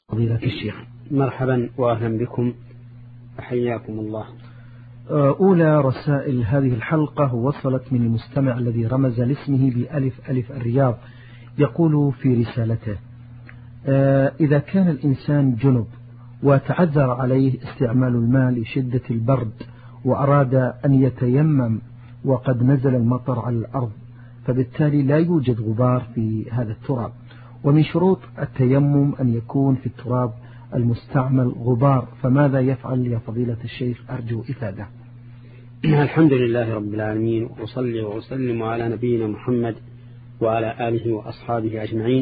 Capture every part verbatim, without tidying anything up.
فضيلة الشيخ. مرحبا وأهلا بكم وحياكم الله. أولى رسائل هذه الحلقة وصلت من المستمع الذي رمز لاسمه بألف ألف الرياض، يقول في رسالته: إذا كان الإنسان جنب وتعذر عليه استعمال الماء لشدة البرد وأراد أن يتيمم وقد نزل المطر على الأرض، فبالتالي لا يوجد غبار في هذا التراب، ومن شروط التيمم أن يكون في التراب المستعمل غبار، فماذا يفعل يا فضيلة الشيخ؟ أرجو إفادة. الحمد لله رب العالمين، وصلي وسلم على نبينا محمد وعلى آله وأصحابه أجمعين.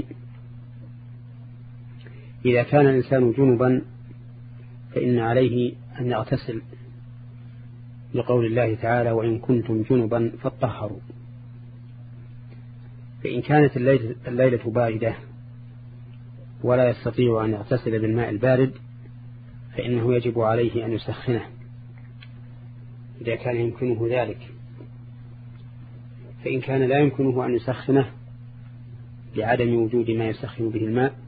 إذا كان الإنسان جنبا فإن عليه أن يغتسل، لقول الله تعالى: وإن كنتم جنبا فاطهروا. فإن كانت الليلة, الليلة باردة ولا يستطيع أن يغتسل بالماء البارد فإنه يجب عليه أن يسخنه إذا كان يمكنه ذلك. فإن كان لا يمكنه أن يسخنه لعدم وجود ما يسخن به الماء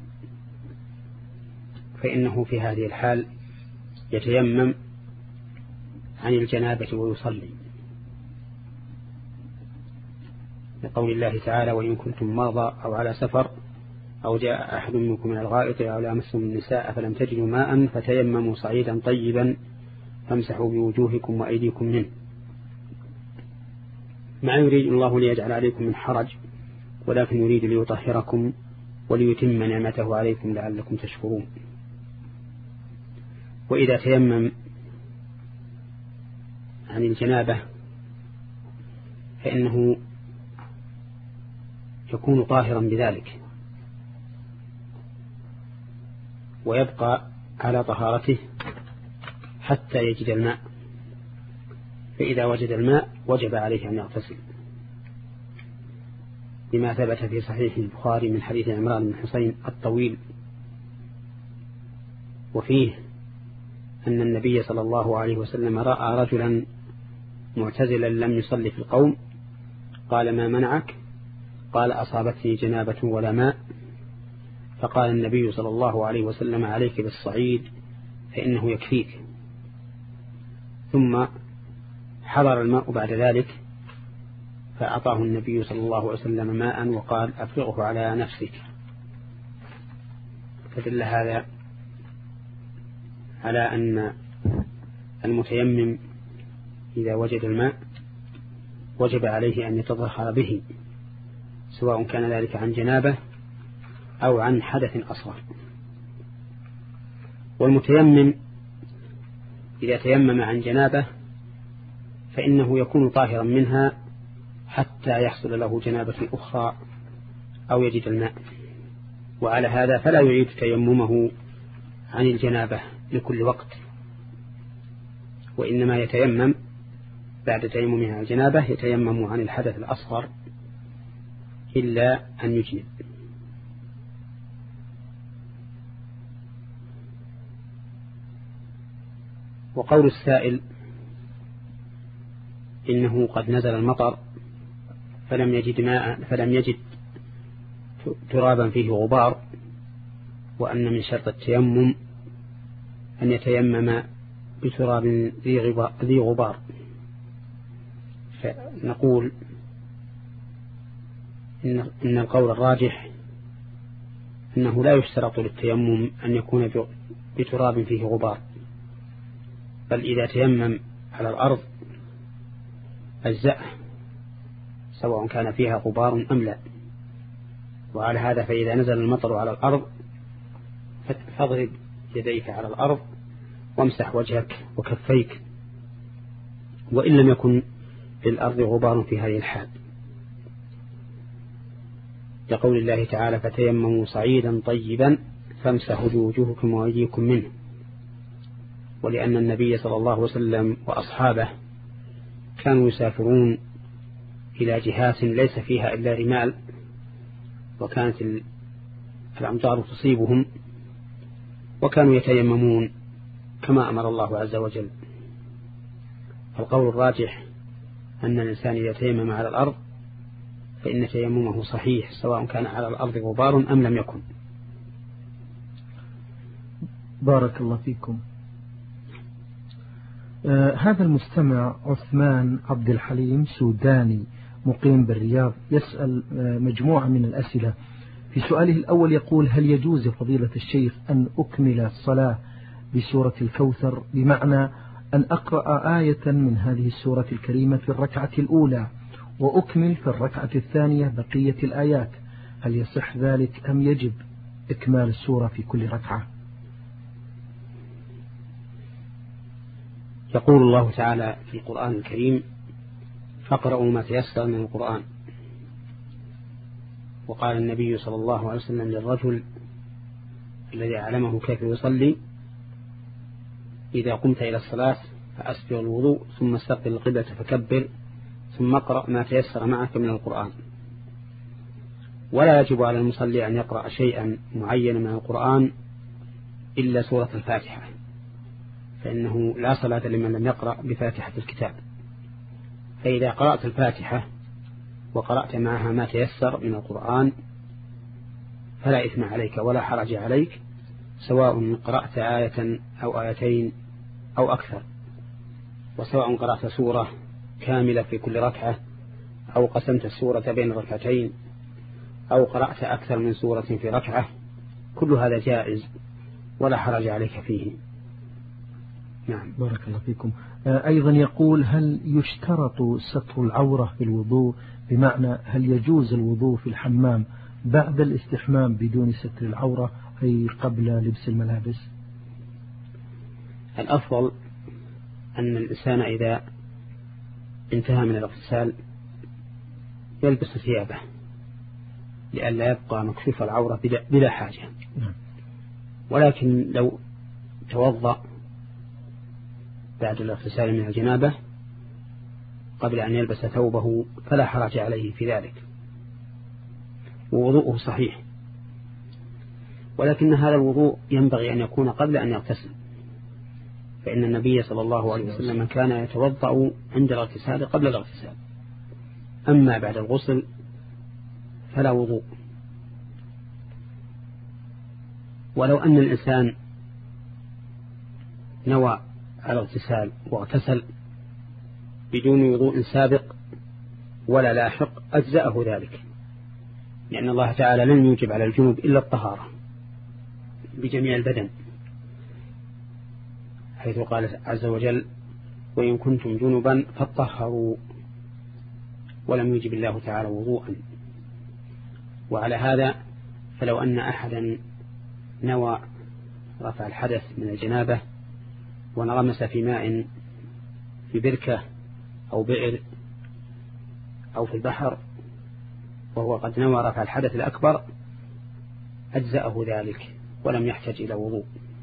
فإنه في هذه الحال يتيمم عن الجنابة ويصلي، لقول الله تعالى: وإن كنتم مرضى أو على سفر أو جاء أحد منكم من الغائط أو لامستم النساء فلم تجدوا ماء فتيمموا صعيدا طيبا فامسحوا بوجوهكم وأيديكم منه. ما يريد الله ليجعل عليكم من حرج، ولكن يريد ليطهركم وليتم نعمته عليكم لعلكم تشكرون. وإذا تيمم عن الجنابة فإنه يكون طاهرا بذلك ويبقى على طهارته حتى يجد الماء، فإذا وجد الماء وجب عليه أن يغتسل، بما ثبت في صحيح البخاري من حديث عمران بن حسين الطويل، وفيه أن النبي صلى الله عليه وسلم رأى رجلا معتزلا لم يصلي في القوم، قال: ما منعك؟ قال: أصابتني جنابة ولا ماء. فقال النبي صلى الله عليه وسلم: عليك بالصعيد فإنه يكفيك. ثم حضر الماء بعد ذلك فأعطاه النبي صلى الله عليه وسلم ماء وقال: أفرغه على نفسك. فدل هذا على أن المتيمم إذا وجد الماء وجب عليه أن يتطهر به، سواء كان ذلك عن جنابة أو عن حدث أصغر. والمتيمم إذا تيمم عن جنابة فإنه يكون طاهرا منها حتى يحصل له جنابة أخرى أو يجد الماء، وعلى هذا فلا يعيد تيممه عن الجنابة لكل وقت، وإنما يتيمم بعد تيممه عن الجنابة يتيمم عن الحدث الأصغر إلا أن يجنب. وقول السائل إنه قد نزل المطر فلم يجد ماء فلم يجد ترابا فيه غبار، وأن من شرط التيمم أن يتيمم بتراب ذي غبار، فنقول إن, إن القول الراجح أنه لا يشترط للتيمم أن يكون بتراب فيه غبار، بل إذا تيمم على الأرض أجزأه سواء كان فيها غبار أم لا. وعلى هذا فإذا نزل المطر على الأرض فاضرب يديك على الأرض وامسح وجهك وكفيك، وإن لم يكن للأرض غبار في هذه الحال، لقول الله تعالى: فتيمموا صعيدا طيبا فامسحوا بوجوهكم وأيديكم منه. ولأن النبي صلى الله عليه وسلم وأصحابه كانوا يسافرون إلى جهات ليس فيها إلا رمال، وكانت الأمطار تصيبهم، وكانوا يتيممون كما أمر الله عز وجل. القول الراجح أن الإنسان إذا تيمم على الأرض فإن تيممه صحيح سواء كان على الأرض غبار أم لم يكن. بارك الله فيكم. آه هذا المستمع عثمان عبد الحليم سوداني مقيم بالرياض يسأل آه مجموعة من الأسئلة. في سؤاله الأول يقول: هل يجوز فضيلة الشيخ أن أكمل الصلاة بسورة الكوثر، بمعنى أن أقرأ آية من هذه السورة الكريمة في الركعة الأولى وأكمل في الركعة الثانية بقية الآيات؟ هل يصح ذلك أم يجب إكمال السورة في كل ركعة؟ يقول الله تعالى في القرآن الكريم: فاقرأوا ما تيسر من القرآن. وقال النبي صلى الله عليه وسلم للرجل الذي علمه كيف يصلي: إذا قمت إلى الصلاة فأسبغ الوضوء ثم استقبل القبلة فكبر ثم اقرأ ما تيسر معك من القرآن. ولا يجب على المصلي أن يقرأ شيئا معينا من القرآن إلا سورة الفاتحة، فإنه لا صلاة لمن لم يقرأ بفاتحة الكتاب. فإذا قرأت الفاتحة وقرأت معها ما تيسر من القرآن فلا إثم عليك ولا حرج عليك، سواء قرأت آية أو آيتين أو أكثر، وسواء قرأت سورة كاملة في كل ركعة أو قسمت السورة بين ركعتين أو قرأت أكثر من سورة في ركعة، كل هذا جائز ولا حرج عليك فيه. نعم. بارك الله فيكم. أيضا يقول: هل يشترط ستر العورة في الوضوء، بمعنى هل يجوز الوضوء في الحمام بعد الاستحمام بدون ستر العورة، أي قبل لبس الملابس؟ الأفضل أن الإنسان إذا انتهى من الاغتسال يلبس ثيابه لئلا يبقى مكشوف العورة بلا حاجة. ولكن لو توضأ بعد الاغتسال من الجنابة قبل أن يلبس ثوبه فلا حرج عليه في ذلك، ووضوءه صحيح. ولكن هذا الوضوء ينبغي أن يكون قبل أن يغتسل، فإن النبي صلى الله عليه وسلم كان يتوضأ عند الاغتسال قبل الاغتسال، أما بعد الغسل فلا وضوء. ولو أن الإنسان نوى الاغتسال واغتسل بدون وضوء سابق ولا لاحق أجزأه ذلك، لأن الله تعالى لن يوجب على الجنوب إلا الطهارة بجميع البدن، حيث قال عز وجل: وإن كنتم جنبا فاطهروا، ولم يوجب الله تعالى وضوءا. وعلى هذا فلو أن أحدا نوى رفع الحدث من الجنابة ونغمس في ماء في بركة أو بئر أو في البحر وهو قد نوى رفع الحدث الأكبر أجزأه ذلك ولم يحتاج إلى وضوء.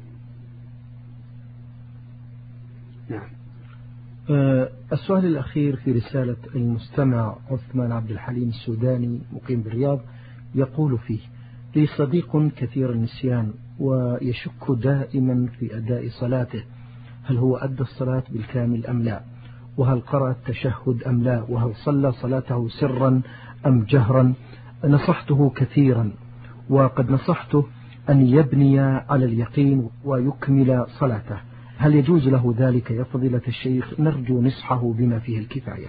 نعم. أه السؤال الأخير في رسالة المستمع عثمان عبد الحليم السوداني مقيم بالرياض يقول فيه: لي صديق كثير النسيان ويشك دائما في أداء صلاته، هل هو أدى الصلاة بالكامل أم لا؟ وهل قرأ التشهد أم لا؟ وهل صلى صلاته سرا أم جهرا؟ نصحته كثيرا وقد نصحته أن يبني على اليقين ويكمل صلاته، هل يجوز له ذلك يا فضيلة الشيخ؟ نرجو نصحه بما فيه الكفاية.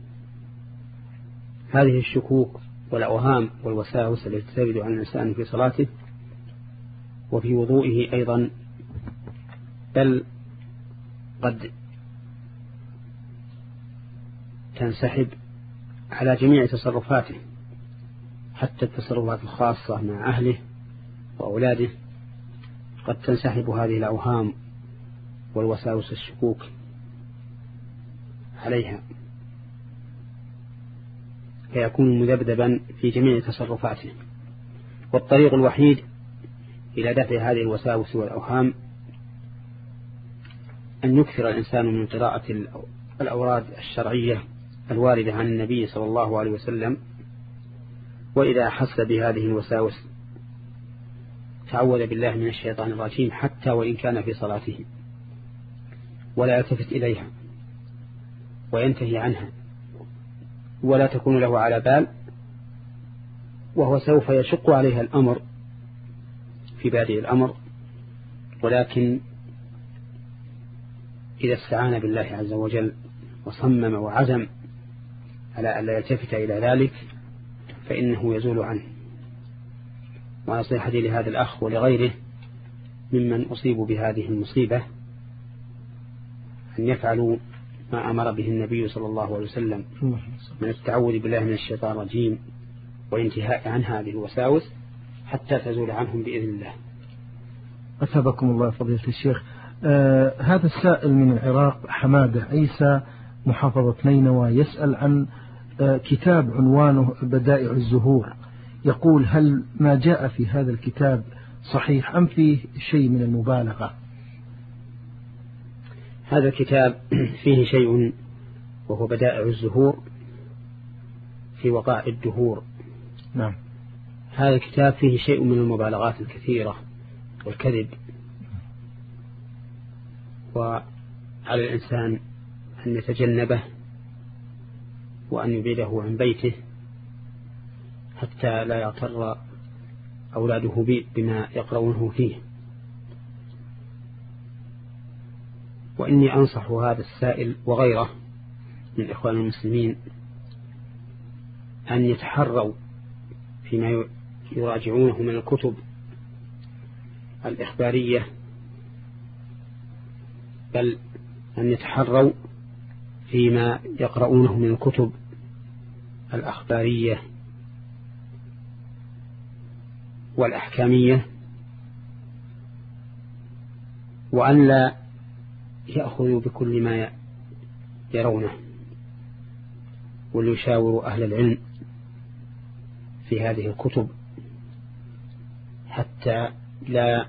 هذه الشكوك والأوهام والوساوس التي ترد عن الإنسان في صلاته وفي وضوئه أيضا، بل قد تنسحب على جميع تصرفاته، حتى التصرفات الخاصة مع أهله وأولاده قد تنسحب هذه الأوهام والوساوس الشكوك عليها، فيكون مذبذبا في جميع تصرفاته. والطريق الوحيد إلى دفع هذه الوساوس والأوهام أن يكثر الإنسان من قراءة الأوراد الشرعية الواردة عن النبي صلى الله عليه وسلم، وإذا حس بهذه الوساوس تعوذ بالله من الشيطان الرجيم حتى وإن كان في صلاته، ولا يلتفت إليها وينتهي عنها، ولا تكون له على بال، وهو سوف يشق عليها الأمر في بادئ الأمر ولكن إذا استعان بالله عز وجل وصمم وعزم على أن لا يلتفت إلى ذلك فإنه يزول عنه. ونصيحتي لهذا الأخ ولغيره ممن أصيبوا بهذه المصيبة أن يفعلوا ما أمر به النبي صلى الله عليه وسلم من التعوذ بالله من الشيطان الرجيم والانتهاء عن هذه الوساوس حتى تزول عنهم بإذن الله. أثابكم الله فضيلة الشيخ. آه هذا السائل من العراق حمادة عيسى محافظة نينوى يسأل عن آه كتاب عنوانه بدائع الزهور، يقول هل ما جاء في هذا الكتاب صحيح أم فيه شيء من المبالغة؟ هذا الكتاب فيه شيء وهو بدائع الزهور في وقائع الدهور. نعم. هذا الكتاب فيه شيء من المبالغات الكثيرة والكذب، وعلى الإنسان أن يتجنبه وأن يبعده عن بيته حتى لا يغتر أولاده بما يقرؤونه فيه. وإني أنصح هذا السائل وغيره من إخوان المسلمين أن يتحروا فيما يراجعونه من الكتب الإخبارية، بل أن يتحروا فيما يقرؤونه من الكتب الأخبارية والأحكامية، وأن لا يأخذوا بكل ما يرونه، وليشاوروا أهل العلم في هذه الكتب حتى لا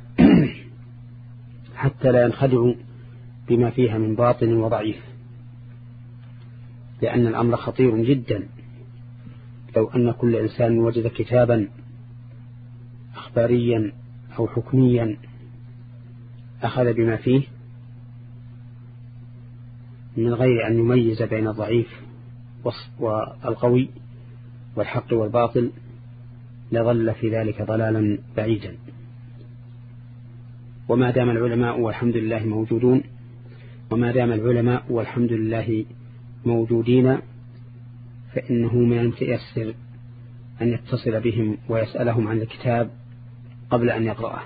حتى لا ينخدعوا بما فيها من باطل وضعيف، لأن الأمر خطير جدا. لو أن كل إنسان وجد كتابا أخباريا أو حكميا أخذ بما فيه من غير أن يميز بين الضعيف والقوي والحق والباطل لظل في ذلك ضلالا بعيدا. وما دام العلماء والحمد لله موجودون وما دام العلماء والحمد لله موجودين فإنه من المتيسر أن يتصل بهم ويسألهم عن الكتاب قبل أن يقرأه.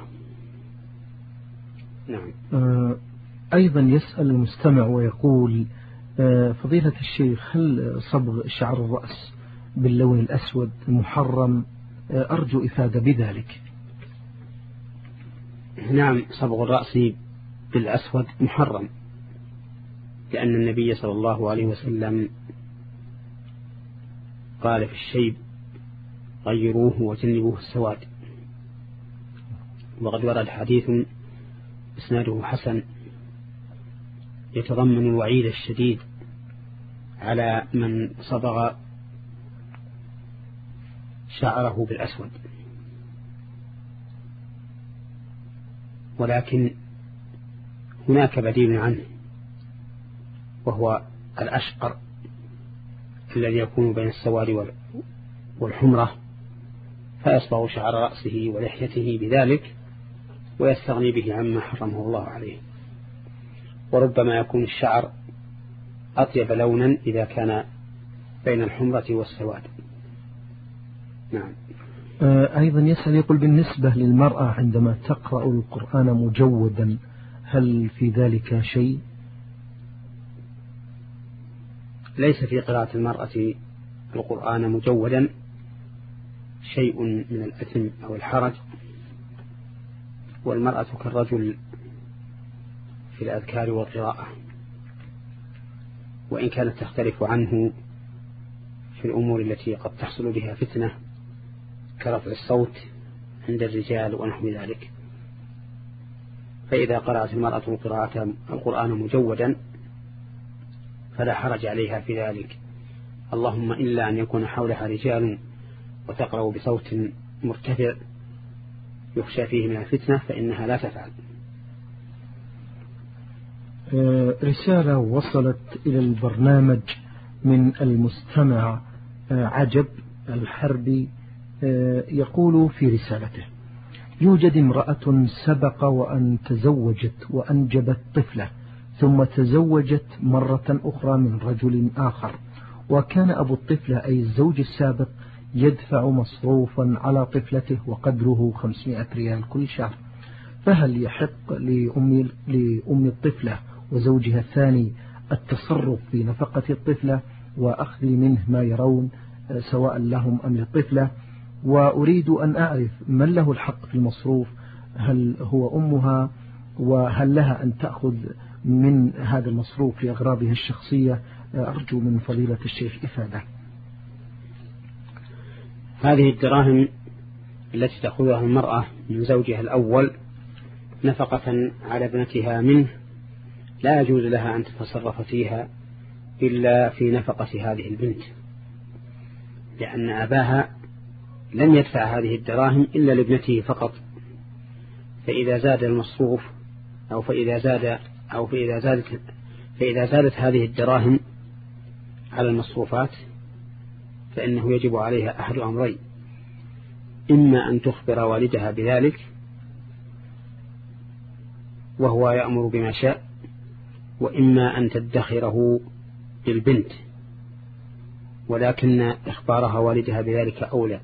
نعم. آه أيضا يسأل المستمع ويقول آه فضيلة الشيخ هل صبغ شعر الرأس باللون الأسود محرم؟ آه أرجو إفادة بذلك. نعم، صبغ الرأس بالأسود محرم، لأن النبي صلى الله عليه وسلم قال في الشيب غيروه وجنبوه السواد. وقد ورد حديث إسناده حسن يتضمن الوعيد الشديد على من صبغ شعره بالأسود، ولكن هناك بديل عنه وهو الأشقر الذي يكون بين السواد والحمرة، فيصبغ شعر رأسه ولحيته بذلك ويستغني به عما حرمه الله عليه. وربما يكون الشعر أطيب لونا إذا كان بين الحمرة والسواد. نعم. أيضا يسأل يقول بالنسبة للمرأة عندما تقرأ القرآن مجودا هل في ذلك شيء؟ ليس في قراءة المرأة القرآن مجودا شيء من الأثم أو الحرج، والمرأة كالرجل في الأذكار والقراءة، وإن كانت تختلف عنه في الأمور التي قد تحصل بها فتنة كرفع الصوت عند الرجال ونحو ذلك. فإذا قرأت المرأة القراءة القرآن مجودا فلا حرج عليها في ذلك، اللهم إلا أن يكون حولها رجال وتقرأ بصوت مرتفع يخشى فيه من الفتنة فإنها لا تفعل. رسالة وصلت إلى البرنامج من المستمع عجب الحربي، يقول في رسالته: يوجد امرأة سبق وأن تزوجت وأنجبت طفلة ثم تزوجت مرة أخرى من رجل آخر، وكان أبو الطفلة أي الزوج السابق يدفع مصروفا على طفلته وقدره خمسمائة ريال كل شهر، فهل يحق لأم, لأم الطفلة وزوجها الثاني التصرف في نفقة الطفلة وأخذ منه ما يرون سواء لهم أم للطفلة؟ وأريد أن أعرف من له الحق في المصروف، هل هو أمها، وهل لها أن تأخذ من هذا المصروف لأغراضها الشخصية؟ أرجو من فضيلة الشيخ إفادة. هذه الدراهم التي تأخذها المرأة من زوجها الأول نفقة على ابنتها منه لا يجوز لها أن تتصرف فيها إلا في نفقة هذه البنت، لأن أباها لم يدفع هذه الدراهم إلا لابنته فقط، فإذا زاد المصروف أو فإذا زاد أو فإذا زادت فإذا زادت هذه الدراهم على المصروفات فإنه يجب عليها أحد أمرين: إما أن تخبر والدها بذلك وهو يأمر بما شاء، وإما أن تدخره للبنت، ولكن إخبارها والدها بذلك أولى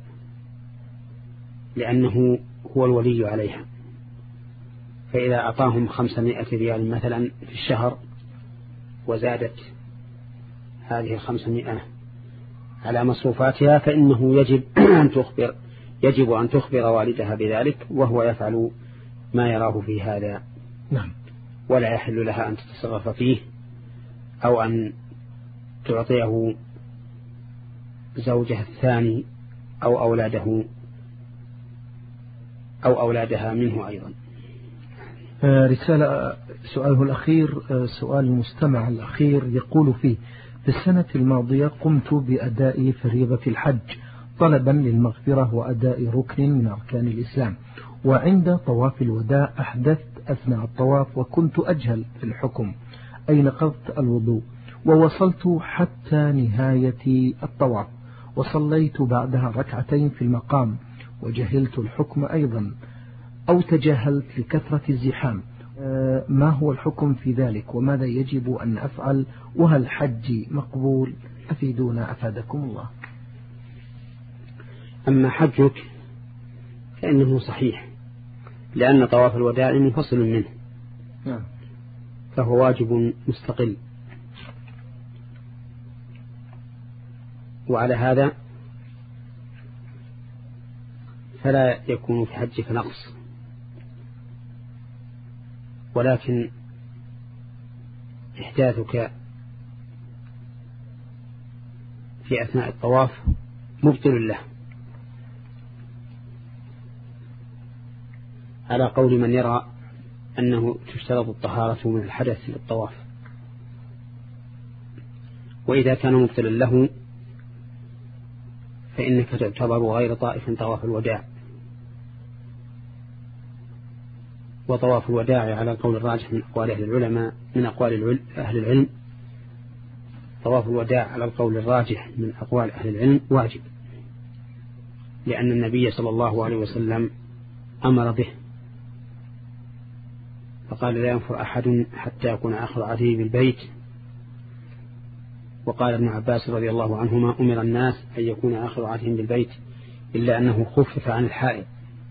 لأنه هو الولي عليها. فإذا أعطاهم خمسمائة ريال مثلا في الشهر وزادت هذه الخمسمائة على مصروفاتها فإنه يجب أن تخبر يجب أن تخبر والدها بذلك، وهو يفعل ما يراه في هذا. نعم. ولا يحل لها أن تتصرف فيه أو أن تعطيه زوجها الثاني أو أولاده أو أولادها منه أيضا. رسالة سؤاله الأخير، سؤال المستمع الأخير يقول فيه: في السنة الماضية قمت بأداء فريضة الحج طلبا للمغفرة وأداء ركن من أركان الإسلام، وعند طواف الوداع أحدثت أثناء الطواف وكنت أجهل في الحكم أي نقضت الوضوء، ووصلت حتى نهاية الطواف وصليت بعدها ركعتين في المقام وجهلت الحكم أيضا أو تجاهلت لكثرة الزحام، ما هو الحكم في ذلك وماذا يجب أن أفعل، وهل حجي مقبول؟ أفيدونا أفادكم الله. أما حجك فإنه صحيح لأن طواف الوداع منفصل منه فهو واجب مستقل، وعلى هذا فلا يكون في حجك نقص، ولكن إحداثك في أثناء الطواف مبطل له، على قول من يرى أنه تشترط الطهارة من الحدث للطواف. وإذا كان مبطلا له فإنك تعتبر غير طائف طواف الوداع، وطواف الوداع على القول الراجح من أقوال أهل العلماء من أقوال أهل العلم طواف الوداع على القول الراجح من أقوال أهل العلم واجب، لأن النبي صلى الله عليه وسلم أمر به فقال: لا ينفر أحد حتى يكون آخر عهده بالبيت. وقال ابن عباس رضي الله عنهما: أمر الناس أن يكون آخر عهدهم بالبيت إلا أنه خفف عن الحائض.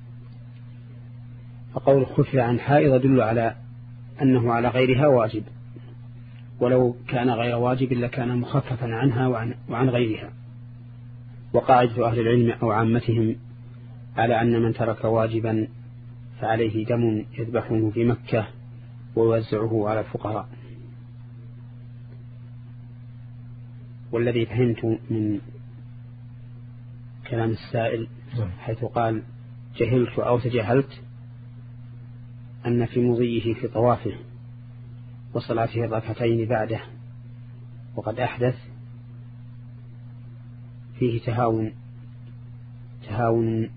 فقول خفف عن الحائض يدل على أنه على غيرها واجب، ولو كان غير واجب لكان مخففا عنها وعن, وعن غيرها. وقاعدة أهل العلم أو عامتهم على أن من ترك واجبا فعليه دم يذبحه في مكة ويوزعه على الفقراء. والذي فهمت من كلام السائل حيث قال جهلت أو تجاهلت أن في مضيه في طوافه وصلاته الركعتين بعده وقد أحدث فيه تهاون تهاون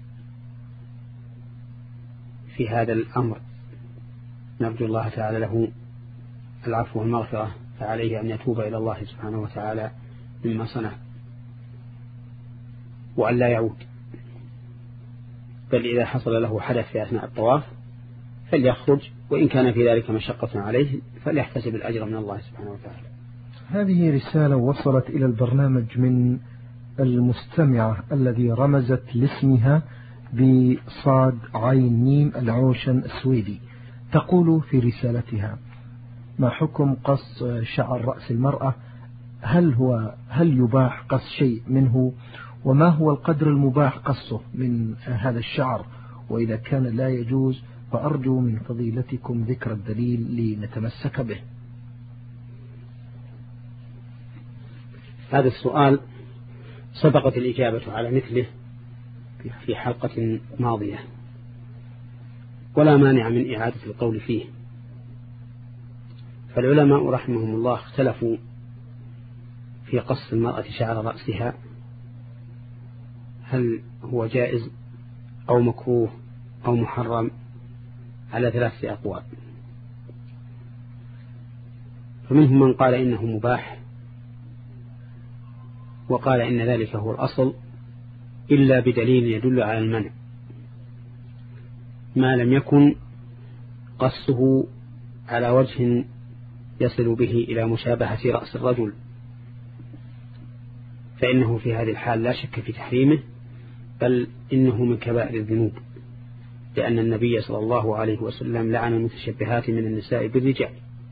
في هذا الأمر، نرجو الله تعالى له العفو والمغفرة، فعليه أن يتوب إلى الله سبحانه وتعالى مما صنع وأن لا يعود. بل إذا حصل له حدث في أثناء الطواف فليخرج، وإن كان في ذلك مشقة عليه فليحتسب الأجر من الله سبحانه وتعالى. هذه رسالة وصلت إلى البرنامج من المستمعة الذي رمزت لاسمها بصاد عين ميم العوشن السويدي. تقول في رسالتها: ما حكم قص شعر رأس المرأة؟ هل هو هل يباح قص شيء منه؟ وما هو القدر المباح قصه من هذا الشعر؟ وإذا كان لا يجوز فأرجو من فضيلتكم ذكر الدليل لنتمسك به. هذا السؤال سبقت الإجابة على مثله في حلقة ماضية، ولا مانع من إعادة القول فيه. فالعلماء رحمهم الله اختلفوا في قص المرأة شعر رأسها، هل هو جائز أو مكروه أو محرم، على ثلاثة أقوال. فمنهم من قال إنه مباح، وقال إن ذلك هو الأصل إلا بدليل يدل على المنع، ما لم يكن قصه على وجه يصل به إلى مشابهة رأس الرجل، فإنه في هذه الحال لا شك في تحريمه، بل إنه من كبائر الذنوب، لأن النبي صلى الله عليه وسلم لعن المتشبهات من النساء بالرجال،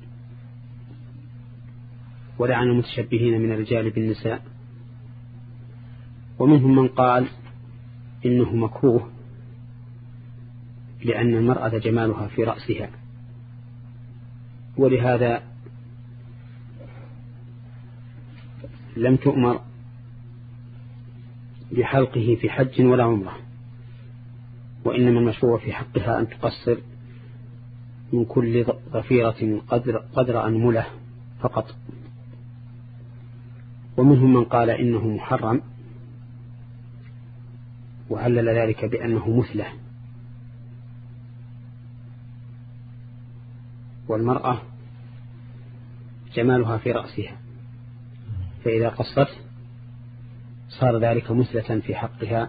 ولعن المتشبهين من الرجال بالنساء. ومنهم من قال إنه مكروه، لأن المرأة جمالها في رأسها، ولهذا لم تؤمر بحلقه في حج ولا عمره، وإنما المشروع في حقها أن تقصر من كل ضفيرة قدر, قدر أنملة فقط. ومنهم من قال إنه محرم، وعلل ذلك بأنه مثله، والمرأة جمالها في رأسها، فإذا قصت صار ذلك مثلة في حقها.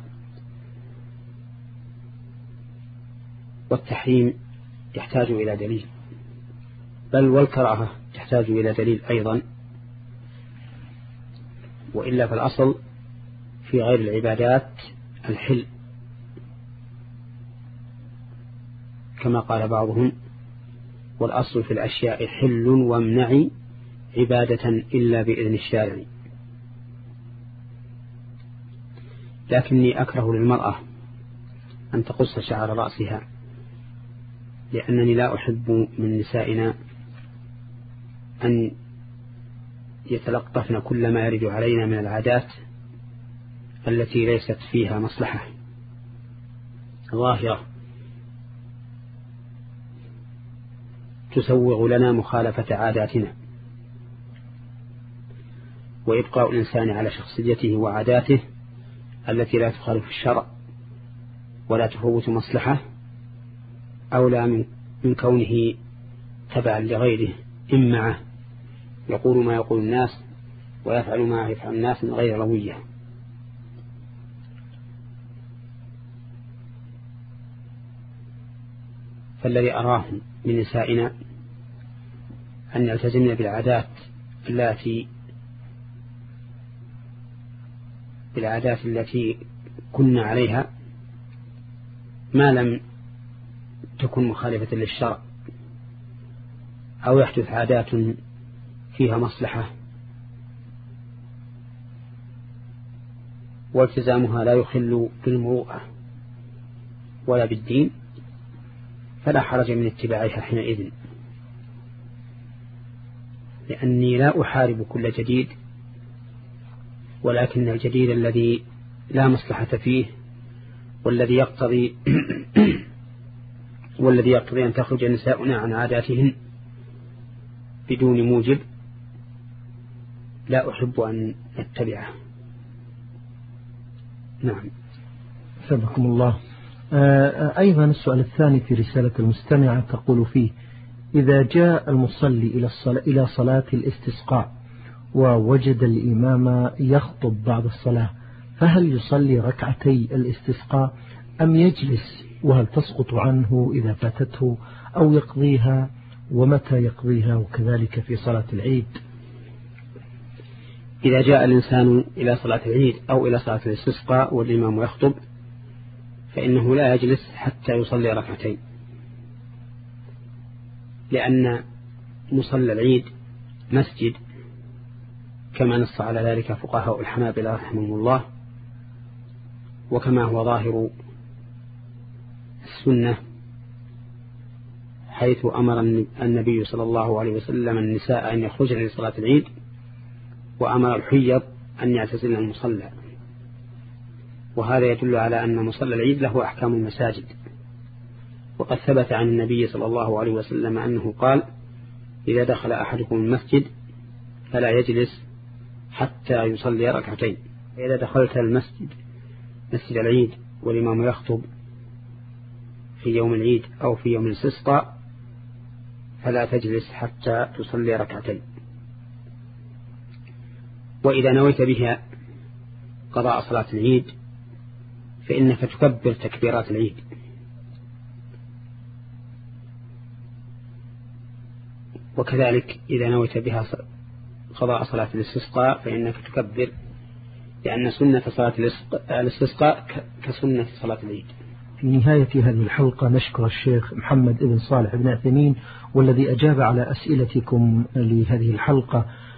والتحريم يحتاج إلى دليل، بل والكراهة تحتاج إلى دليل أيضا، وإلا فالأصل في غير العبادات الحل، كما قال بعضهم: والأصل في الأشياء حل وامنع عبادة إلا بإذن الشارع. لكني أكره للمرأة أن تقص شعر رأسها، لأنني لا أحب من نسائنا أن يتلقفن كل ما يرد علينا من العادات التي ليست فيها مصلحة ظاهرة تسوغ لنا مخالفة عاداتنا. وإبقاء الإنسان على شخصيته وعاداته التي لا تخالف الشرع ولا تفوت مصلحة أولى من, من كونه تبعا لغيره إمعة يقول ما يقول الناس ويفعل ما يفعل الناس من غير روية. فالذي أراه من نسائنا أن يلتزمن بالعادات التي بالعادات التي كنا عليها ما لم تكن مخالفة للشرع، أو يحدث عادات فيها مصلحة والتزامها لا يخل بالمروءة ولا بالدين، فلا حرج من اتباعها حينئذ، لأني لا أحارب كل جديد، ولكن الجديد الذي لا مصلحة فيه والذي يقتضي والذي يقتضي أن تخرج نساؤنا عن عاداتهن بدون موجب لا أحب أن نتبعه. نعم. سبحكم الله. أيضا السؤال الثاني في رسالة المستمعة تقول فيه: إذا جاء المصلي إلى الصلاة إلى صلاة الاستسقاء ووجد الإمام يخطب بعد الصلاة، فهل يصلي ركعتي الاستسقاء أم يجلس؟ وهل تسقط عنه إذا فاتته أو يقضيها، ومتى يقضيها؟ وكذلك في صلاة العيد. إذا جاء الإنسان إلى صلاة العيد أو إلى صلاة الاستسقاء والإمام يخطب فإنه لا يجلس حتى يصلي ركعتين، لأن مصلى العيد مسجد كما نص على ذلك فقهاء الحنابلة رحمهم الله، وكما هو ظاهر السنة حيث أمر النبي صلى الله عليه وسلم النساء أن يخرجن لصلاة العيد، وأمر الحيض أن يعتزلن المصلى. وهذا يدل على أن مصلى العيد له أحكام المساجد. وقد ثبت عن النبي صلى الله عليه وسلم أنه قال: إذا دخل أحدكم المسجد فلا يجلس حتى يصلي ركعتين. إذا دخلت المسجد مسجد العيد والإمام يخطب في يوم العيد أو في يوم الاستسقاء فلا تجلس حتى تصلي ركعتين. وإذا نويت بها قضاء صلاة العيد فإنك تكبر تكبيرات العيد، وكذلك إذا نويت بها قضاء صلاة الاستسقاء فإنك تكبر، لأن سنة صلاة الاستسقاء كسنة صلاة العيد. في نهاية هذه الحلقة نشكر الشيخ محمد بن صالح بن عثيمين والذي أجاب على أسئلتكم لهذه الحلقة.